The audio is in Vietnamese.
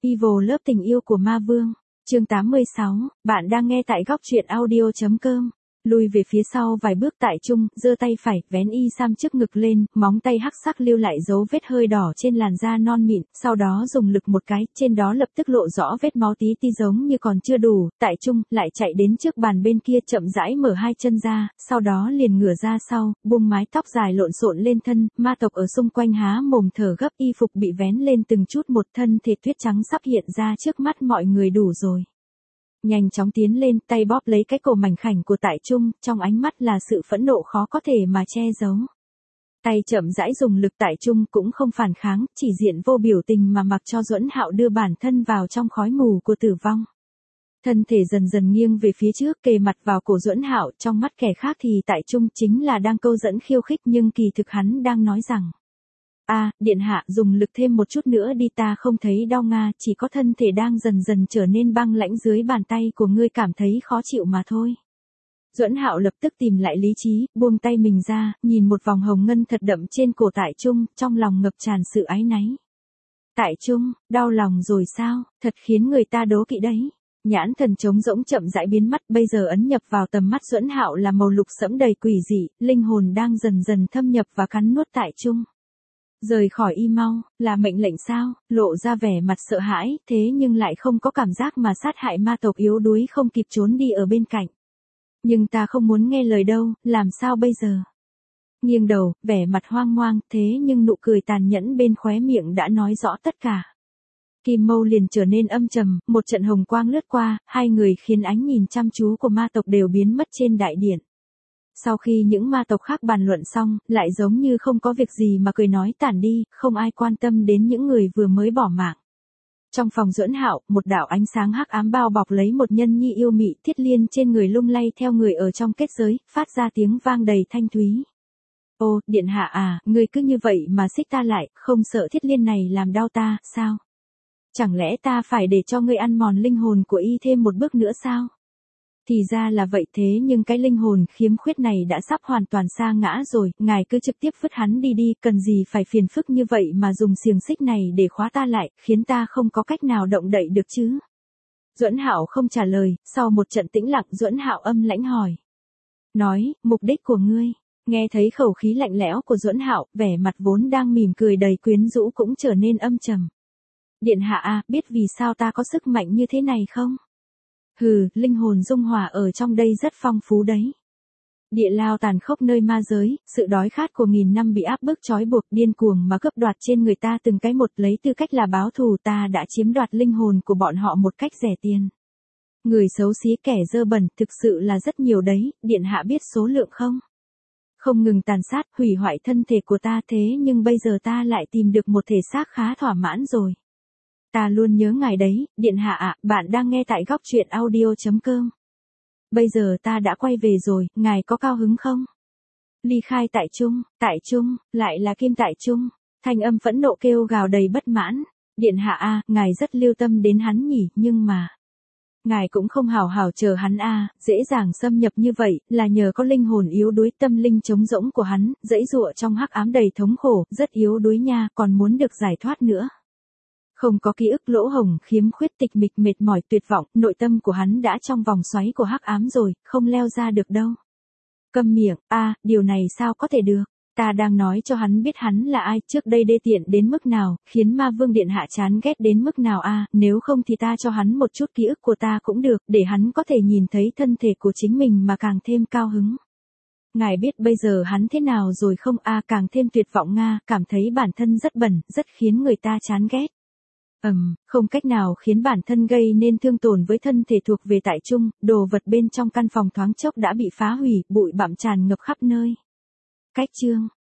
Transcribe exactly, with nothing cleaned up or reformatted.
Evil Love tình yêu của ma vương. Chương tám mươi sáu, bạn đang nghe tại góc truyện audio chấm com. Lùi về phía sau vài bước tại trung, giơ tay phải, vén y sam trước ngực lên, móng tay hắc sắc lưu lại dấu vết hơi đỏ trên làn da non mịn, sau đó dùng lực một cái, trên đó lập tức lộ rõ vết máu tí ti giống như còn chưa đủ, tại trung, lại chạy đến trước bàn bên kia chậm rãi mở hai chân ra, sau đó liền ngửa ra sau, buông mái tóc dài lộn xộn lên thân, ma tộc ở xung quanh há mồm thở gấp, y phục bị vén lên từng chút một, thân thể tuyết trắng sắp hiện ra trước mắt mọi người. Đủ rồi. Nhanh chóng tiến lên, tay bóp lấy cái cổ mảnh khảnh của tại trung, trong ánh mắt là sự phẫn nộ khó có thể mà che giấu. Tay chậm rãi dùng lực, tại trung cũng không phản kháng, chỉ diện vô biểu tình mà mặc cho Duẫn Hạo đưa bản thân vào trong khói mù của tử vong. Thân thể dần dần nghiêng về phía trước, kề mặt vào cổ Duẫn Hạo, trong mắt kẻ khác thì tại trung chính là đang câu dẫn khiêu khích, nhưng kỳ thực hắn đang nói rằng: a à, điện hạ, dùng lực thêm một chút nữa đi, ta không thấy đau nga, chỉ có thân thể đang dần dần trở nên băng lãnh dưới bàn tay của ngươi cảm thấy khó chịu mà thôi. Duẫn Hạo lập tức tìm lại lý trí, buông tay mình ra, nhìn một vòng hồng ngân thật đậm trên cổ tại trung, trong lòng ngập tràn sự áy náy. Tại trung, đau lòng rồi sao, thật khiến người ta đố kỵ đấy. Nhãn thần trống rỗng chậm rãi biến mất, bây giờ ấn nhập vào tầm mắt Duẫn Hạo là màu lục sẫm đầy quỷ dị, linh hồn đang dần dần thâm nhập và cắn nuốt tại trung. Rời khỏi y mau, là mệnh lệnh sao, lộ ra vẻ mặt sợ hãi, thế nhưng lại không có cảm giác mà sát hại ma tộc yếu đuối không kịp trốn đi ở bên cạnh. Nhưng ta không muốn nghe lời đâu, làm sao bây giờ? Nghiêng đầu, vẻ mặt hoang mang, thế nhưng nụ cười tàn nhẫn bên khóe miệng đã nói rõ tất cả. Kim mâu liền trở nên âm trầm, một trận hồng quang lướt qua, hai người khiến ánh nhìn chăm chú của ma tộc đều biến mất trên đại điện. Sau khi những ma tộc khác bàn luận xong, lại giống như không có việc gì mà cười nói tản đi, không ai quan tâm đến những người vừa mới bỏ mạng. Trong phòng Duẫn Hạo, một đạo ánh sáng hắc ám bao bọc lấy một nhân nhi yêu mị, thiết liên trên người lung lay theo người ở trong kết giới, phát ra tiếng vang đầy thanh thúy. Ô, điện hạ à, ngươi cứ như vậy mà xích ta lại, không sợ thiết liên này làm đau ta, sao? Chẳng lẽ ta phải để cho ngươi ăn mòn linh hồn của y thêm một bước nữa sao? Thì ra là vậy, thế nhưng cái linh hồn khiếm khuyết này đã sắp hoàn toàn sa ngã rồi, ngài cứ trực tiếp vứt hắn đi đi, cần gì phải phiền phức như vậy mà dùng xiềng xích này để khóa ta lại, khiến ta không có cách nào động đậy được chứ. Duẫn Hạo không trả lời, sau một trận tĩnh lặng Duẫn Hạo âm lãnh hỏi. Nói, mục đích của ngươi. Nghe thấy khẩu khí lạnh lẽo của Duẫn Hạo, vẻ mặt vốn đang mỉm cười đầy quyến rũ cũng trở nên âm trầm. Điện hạ à, biết vì sao ta có sức mạnh như thế này không? Hừ, linh hồn dung hòa ở trong đây rất phong phú đấy. Địa lao tàn khốc nơi ma giới, sự đói khát của nghìn năm bị áp bức trói buộc, điên cuồng mà cướp đoạt trên người ta từng cái một, lấy tư cách là báo thù, ta đã chiếm đoạt linh hồn của bọn họ một cách rẻ tiền. Người xấu xí kẻ dơ bẩn thực sự là rất nhiều đấy, điện hạ biết số lượng không? Không ngừng tàn sát, hủy hoại thân thể của ta, thế nhưng bây giờ ta lại tìm được một thể xác khá thỏa mãn rồi. Ta luôn nhớ ngài đấy, điện hạ ạ, bạn đang nghe tại góc truyện audio chấm com. Bây giờ ta đã quay về rồi, ngài có cao hứng không? Ly khai tại trung, tại trung, lại là Kim tại trung, thanh âm phẫn nộ kêu gào đầy bất mãn. Điện hạ a, ngài rất lưu tâm đến hắn nhỉ, nhưng mà ngài cũng không hào hào chờ hắn a, dễ dàng xâm nhập như vậy, là nhờ có linh hồn yếu đuối, tâm linh trống rỗng của hắn, dãy dụa trong hắc ám đầy thống khổ, rất yếu đuối nha, còn muốn được giải thoát nữa. Không có ký ức, lỗ hổng, khiếm khuyết, tịch mịch, mệt mỏi, tuyệt vọng, nội tâm của hắn đã trong vòng xoáy của hắc ám rồi, không leo ra được đâu. Câm miệng, a, à, điều này sao có thể được? Ta đang nói cho hắn biết hắn là ai, trước đây đê tiện đến mức nào, khiến ma vương điện hạ chán ghét đến mức nào a, à, nếu không thì ta cho hắn một chút ký ức của ta cũng được, để hắn có thể nhìn thấy thân thể của chính mình mà càng thêm cao hứng. Ngài biết bây giờ hắn thế nào rồi không a, à, càng thêm tuyệt vọng nga, cảm thấy bản thân rất bẩn, rất khiến người ta chán ghét. Ầm, um, không cách nào khiến bản thân gây nên thương tổn với thân thể thuộc về tại trung, đồ vật bên trong căn phòng thoáng chốc đã bị phá hủy, bụi bặm tràn ngập khắp nơi. Cách chương,